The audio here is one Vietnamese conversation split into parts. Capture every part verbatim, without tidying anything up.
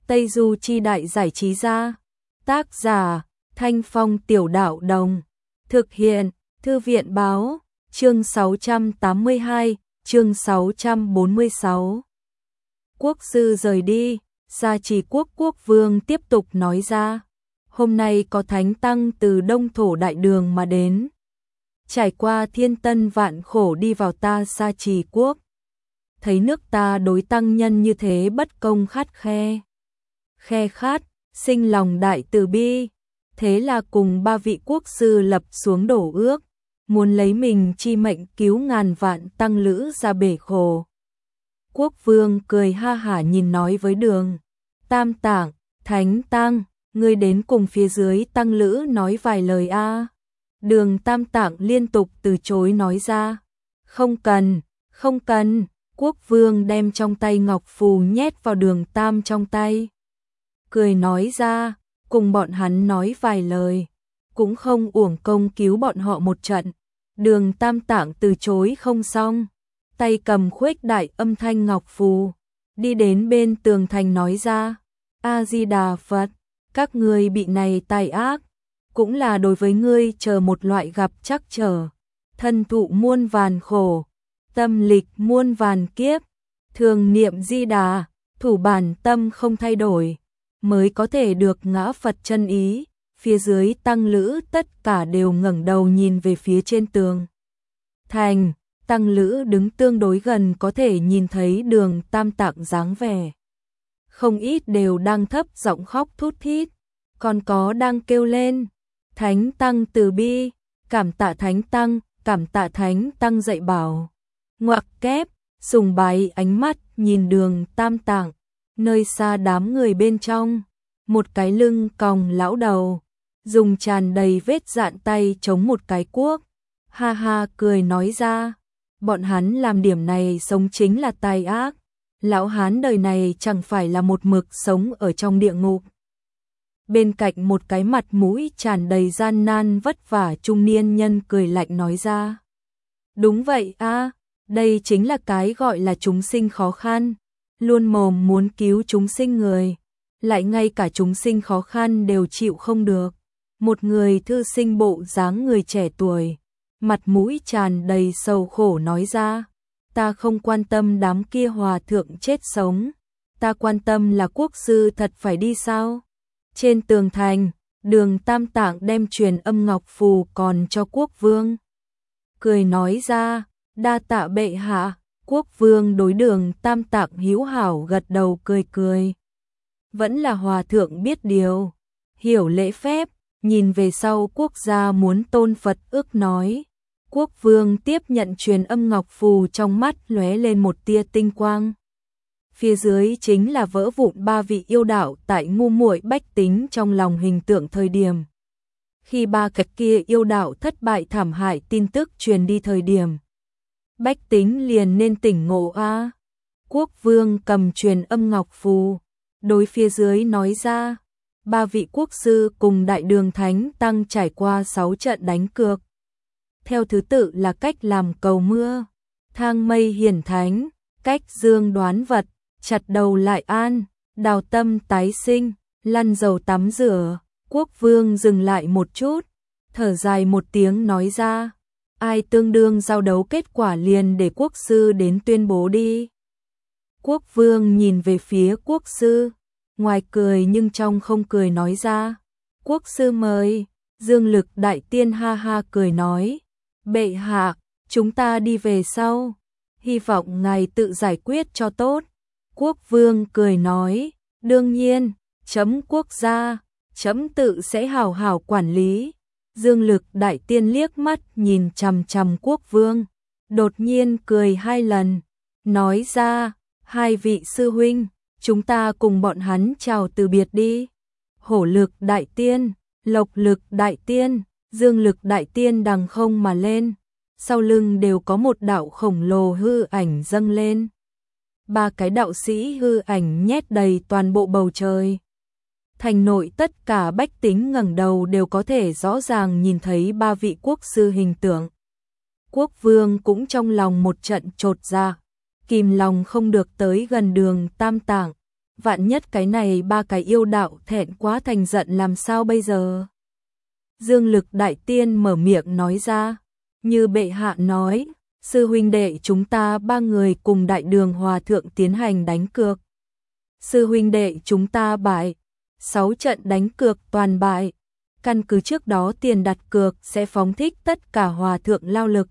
Tây Du Chi Đại Giải Trí Gia. Tác giả Thanh Phong Tiểu Đạo Đồng. Thực hiện Thư viện Báo. Chương sáu trăm tám mươi hai, chương sáu trăm bốn mươi sáu. Quốc sư rời đi, Gia Trì Quốc quốc vương tiếp tục nói ra. Hôm nay có thánh tăng từ Đông Thổ Đại Đường mà đến. Trải qua thiên tân vạn khổ đi vào ta Gia Trì Quốc. Thấy nước ta đối tăng nhân như thế bất công khát khe. Khe khát, sinh lòng đại từ bi. Thế là cùng ba vị quốc sư lập xuống đổ ước. Muốn lấy mình chi mệnh cứu ngàn vạn tăng lữ ra bể khổ. Quốc vương cười ha hả nhìn nói với Đường Tam Tạng, Thánh Tăng, ngươi đến cùng phía dưới tăng lữ nói vài lời a. Đường Tam Tạng liên tục từ chối nói ra. Không cần, không cần. Quốc vương đem trong tay ngọc phù nhét vào Đường Tam trong tay. Cười nói ra, cùng bọn hắn nói vài lời. Cũng không uổng công cứu bọn họ một trận. Đường Tam Tạng từ chối không xong. Tay cầm khuếch đại âm thanh ngọc phù. Đi đến bên tường thành nói ra. A-di-đà Phật, các ngươi bị này tai ác. Cũng là đối với ngươi chờ một loại gặp chắc trở. Thân thụ muôn vàn khổ. Tâm lịch muôn vàn kiếp. Thường niệm di đà, thủ bản tâm không thay đổi. Mới có thể được ngã Phật chân ý. Phía dưới tăng lữ tất cả đều ngẩng đầu nhìn về phía trên tường thành. Tăng lữ đứng tương đối gần có thể nhìn thấy Đường Tam Tạng dáng vẻ. Không ít đều đang thấp giọng khóc thút thít. Còn có đang kêu lên. Thánh Tăng từ bi, cảm tạ Thánh Tăng, cảm tạ Thánh Tăng dạy bảo. Ngoặc kép, sùng bái ánh mắt nhìn Đường Tam Tạng. Nơi xa đám người bên trong. Một cái lưng còng lão đầu. Dùng tràn đầy vết dạn tay chống một cái cuốc. Ha ha cười nói ra. Bọn hắn làm điểm này sống chính là tai ác. Lão hán đời này chẳng phải là một mực sống ở trong địa ngục. Bên cạnh một cái mặt mũi tràn đầy gian nan vất vả trung niên nhân cười lạnh nói ra. Đúng vậy a, đây chính là cái gọi là chúng sinh khó khăn. Luôn mồm muốn cứu chúng sinh người. Lại ngay cả chúng sinh khó khăn đều chịu không được. Một người thư sinh bộ dáng người trẻ tuổi. Mặt mũi tràn đầy sầu khổ nói ra. Ta không quan tâm đám kia hòa thượng chết sống. Ta quan tâm là quốc sư thật phải đi sao? Trên tường thành, Đường Tam Tạng đem truyền âm ngọc phù còn cho quốc vương. Cười nói ra, đa tạ bệ hạ. Quốc vương đối Đường Tam Tạng hữu hảo gật đầu cười cười. Vẫn là hòa thượng biết điều. Hiểu lễ phép, nhìn về sau quốc gia muốn tôn Phật ước nói. Quốc vương tiếp nhận truyền âm ngọc phù trong mắt lóe lên một tia tinh quang. Phía dưới chính là vỡ vụn ba vị yêu đạo tại ngu muội bách tính trong lòng hình tượng thời điểm. Khi ba cái kia yêu đạo thất bại thảm hại tin tức truyền đi thời điểm. Bách tính liền nên tỉnh ngộ a. Quốc vương cầm truyền âm ngọc phù. Đối phía dưới nói ra. Ba vị quốc sư cùng Đại Đường Thánh Tăng trải qua sáu trận đánh cược. Theo thứ tự là cách làm cầu mưa, thang mây hiển thánh, cách dương đoán vật, chặt đầu lại an, đào tâm tái sinh, lăn dầu tắm rửa. Quốc vương dừng lại một chút, thở dài một tiếng nói ra. Ai tương đương giao đấu kết quả liền để quốc sư đến tuyên bố đi. Quốc vương nhìn về phía quốc sư, ngoài cười nhưng trong không cười nói ra. Quốc sư mời. Dương Lực Đại Tiên ha ha cười nói. Bệ hạ, chúng ta đi về sau. Hy vọng ngài tự giải quyết cho tốt. Quốc vương cười nói. Đương nhiên, chấm quốc gia, chấm tự sẽ hào hào quản lý. Dương Lực Đại Tiên liếc mắt nhìn chằm chằm quốc vương. Đột nhiên cười hai lần. Nói ra, hai vị sư huynh, chúng ta cùng bọn hắn chào từ biệt đi. Hổ Lực Đại Tiên, Lộc Lực Đại Tiên, Dương Lực Đại Tiên đằng không mà lên. Sau lưng đều có một đạo khổng lồ hư ảnh dâng lên. Ba cái đạo sĩ hư ảnh nhét đầy toàn bộ bầu trời. Thành nội tất cả bách tính ngẩng đầu đều có thể rõ ràng nhìn thấy ba vị quốc sư hình tượng. Quốc vương cũng trong lòng một trận chột dạ, kìm lòng không được tới gần Đường Tam Tạng. vạn nhất cái này ba cái yêu đạo thẹn quá thành giận làm sao bây giờ? Dương Lực Đại Tiên mở miệng nói ra, như bệ hạ nói, sư huynh đệ chúng ta ba người cùng Đại Đường Hòa Thượng tiến hành đánh cược. Sư huynh đệ chúng ta bại, sáu trận đánh cược toàn bại. Căn cứ trước đó tiền đặt cược sẽ phóng thích tất cả Hòa Thượng lao lực.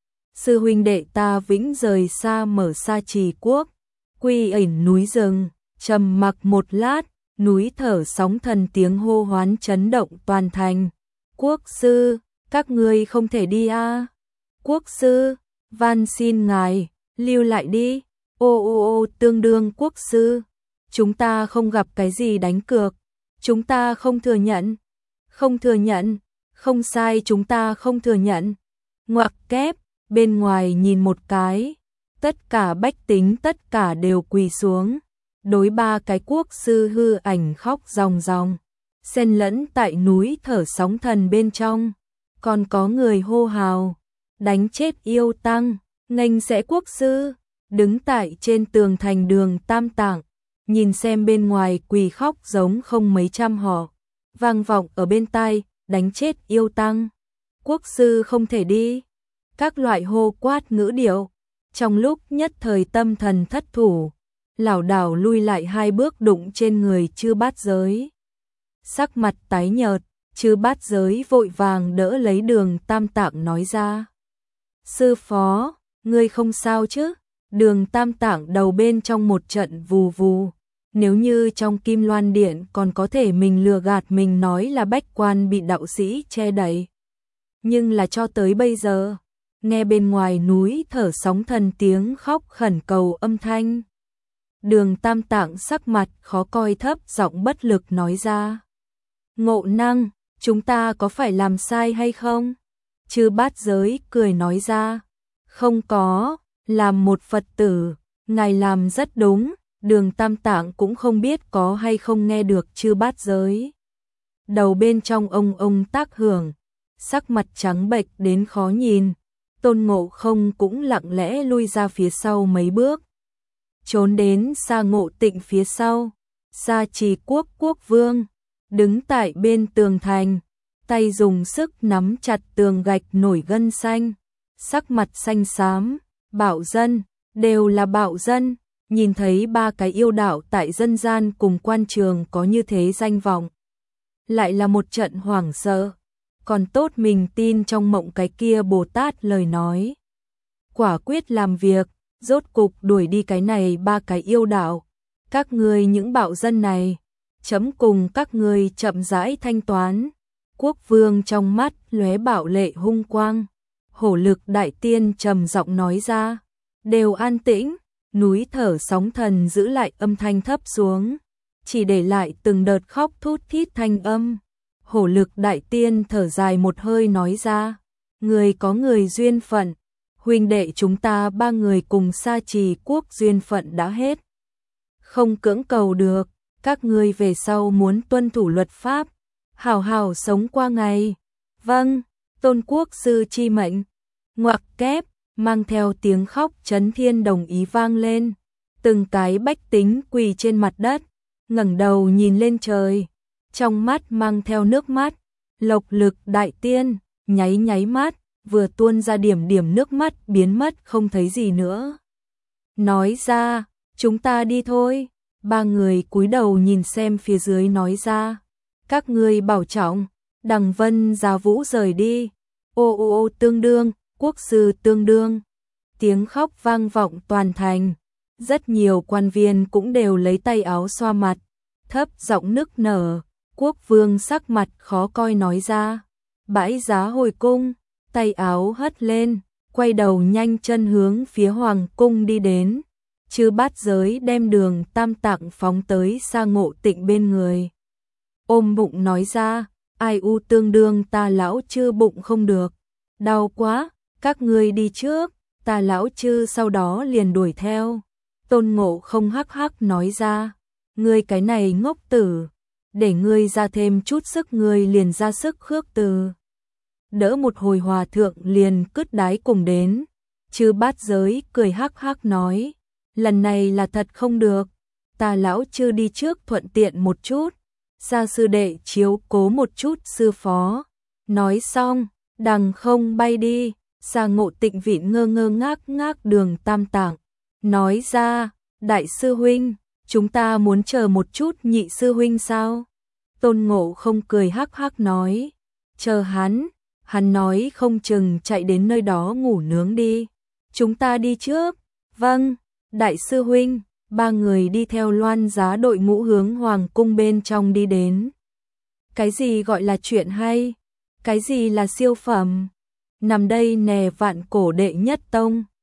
Sư huynh đệ ta vĩnh rời xa mở Sa Trì quốc, quy ẩn núi rừng, trầm mặc một lát, núi thở sóng thần tiếng hô hoán chấn động toàn thành. Quốc sư, các ngươi không thể đi a. À? Quốc sư, van xin ngài, lưu lại đi. Ô ô ô tương đương quốc sư, chúng ta không gặp cái gì đánh cược, chúng ta không thừa nhận. Không thừa nhận, không sai chúng ta không thừa nhận. Ngoặc kép, bên ngoài nhìn một cái, tất cả bách tính tất cả đều quỳ xuống. Đối ba cái quốc sư hư ảnh khóc ròng ròng, xen lẫn tại núi thở sóng thần bên trong. Còn có người hô hào, đánh chết yêu tăng, nghênh sẽ quốc sư, đứng tại trên tường thành đường Tam Tạng, nhìn xem bên ngoài quỳ khóc giống không mấy trăm họ. Vang vọng ở bên tai, đánh chết yêu tăng, quốc sư không thể đi. Các loại hô quát ngữ điệu, trong lúc nhất thời tâm thần thất thủ, lảo đảo lui lại hai bước đụng trên người Chư Bát Giới. Sắc mặt tái nhợt, Chư Bát Giới vội vàng đỡ lấy Đường Tam Tạng nói ra. Sư phó, ngươi không sao chứ? Đường Tam Tạng đầu bên trong một trận vù vù. Nếu như trong Kim Loan Điện còn có thể mình lừa gạt mình nói là bách quan bị đạo sĩ che đậy. Nhưng là cho tới bây giờ, nghe bên ngoài núi thở sóng thần tiếng khóc khẩn cầu âm thanh. Đường Tam Tạng sắc mặt khó coi thấp giọng bất lực nói ra. Ngộ năng, chúng ta có phải làm sai hay không? Chư Bát Giới cười nói ra. Không có, làm một Phật tử, ngài làm rất đúng. Đường Tam Tạng cũng không biết có hay không nghe được Chư Bát Giới. Đầu bên trong ông ông tác hưởng, sắc mặt trắng bệch đến khó nhìn. Tôn Ngộ Không cũng lặng lẽ lui ra phía sau mấy bước, trốn đến Sa Ngộ Tịnh phía sau. Sa Trì quốc quốc vương đứng tại bên tường thành, tay dùng sức nắm chặt tường gạch nổi gân xanh, sắc mặt xanh xám. Bạo dân, đều là bạo dân. Nhìn thấy ba cái yêu đạo tại dân gian cùng quan trường có như thế danh vọng, lại là một trận hoảng sợ. Còn tốt mình tin trong mộng cái kia Bồ Tát lời nói, quả quyết làm việc, rốt cục đuổi đi cái này ba cái yêu đạo. Các ngươi những bạo dân này, chấm cùng các ngươi chậm rãi thanh toán. Quốc vương trong mắt lóe bạo lệ hung quang. Hổ Lực Đại Tiên trầm giọng nói ra. Đều an tĩnh. Núi thở sóng thần giữ lại âm thanh thấp xuống, chỉ để lại từng đợt khóc thút thít thanh âm. Hổ Lực Đại Tiên thở dài một hơi nói ra. Người có người duyên phận, huynh đệ chúng ta ba người cùng Sa Trì quốc duyên phận đã hết, không cưỡng cầu được. Các ngươi về sau muốn tuân thủ luật pháp, hào hào sống qua ngày. Vâng, Tôn quốc sư chi mệnh. Ngoặc kép, mang theo tiếng khóc chấn thiên đồng ý vang lên. Từng cái bách tính quỳ trên mặt đất, ngẩng đầu nhìn lên trời, trong mắt mang theo nước mắt. Lộc Lực Đại Tiên nháy nháy mắt, vừa tuôn ra điểm điểm nước mắt biến mất không thấy gì nữa. Nói ra, chúng ta đi thôi. Ba người cúi đầu nhìn xem phía dưới nói ra. Các ngươi bảo trọng. Đằng Vân Giá Vũ rời đi. Ô ô ô tương đương, quốc sư tương đương. Tiếng khóc vang vọng toàn thành. Rất nhiều quan viên cũng đều lấy tay áo xoa mặt, thấp giọng nức nở. Quốc vương sắc mặt khó coi nói ra. Bãi giá hồi cung, tay áo hất lên, quay đầu nhanh chân hướng phía hoàng cung đi đến. Chư Bát Giới đem Đường Tam Tạng phóng tới Sa Ngộ Tịnh bên người, ôm bụng nói ra. Ai u tương đương ta lão chư bụng không được, đau quá, các ngươi đi trước, ta lão chư sau đó liền đuổi theo. Tôn Ngộ Không hắc hắc nói ra. Ngươi cái này ngốc tử, để ngươi ra thêm chút sức ngươi liền ra sức khước từ. Đỡ một hồi hòa thượng liền cứt đái cùng đến. Chư Bát Giới cười hắc hắc nói. Lần này là thật không được. ta lão chư đi trước thuận tiện một chút, gia sư đệ chiếu cố một chút sư phó. Nói xong, đằng không bay đi, Gia Ngộ Tịnh Vịn ngơ ngơ ngác ngác Đường Tam Tạng, nói ra, đại sư huynh, chúng ta muốn chờ một chút nhị sư huynh sao? Tôn Ngộ Không cười hắc hắc nói, chờ hắn, hắn nói không chừng chạy đến nơi đó ngủ nướng đi, chúng ta đi trước. Vâng, đại sư huynh. Ba người đi theo Loan Giá đội ngũ hướng hoàng cung bên trong đi đến. Cái gì gọi là chuyện hay? Cái gì là siêu phẩm? Nằm đây nè, Vạn Cổ đệ nhất tông.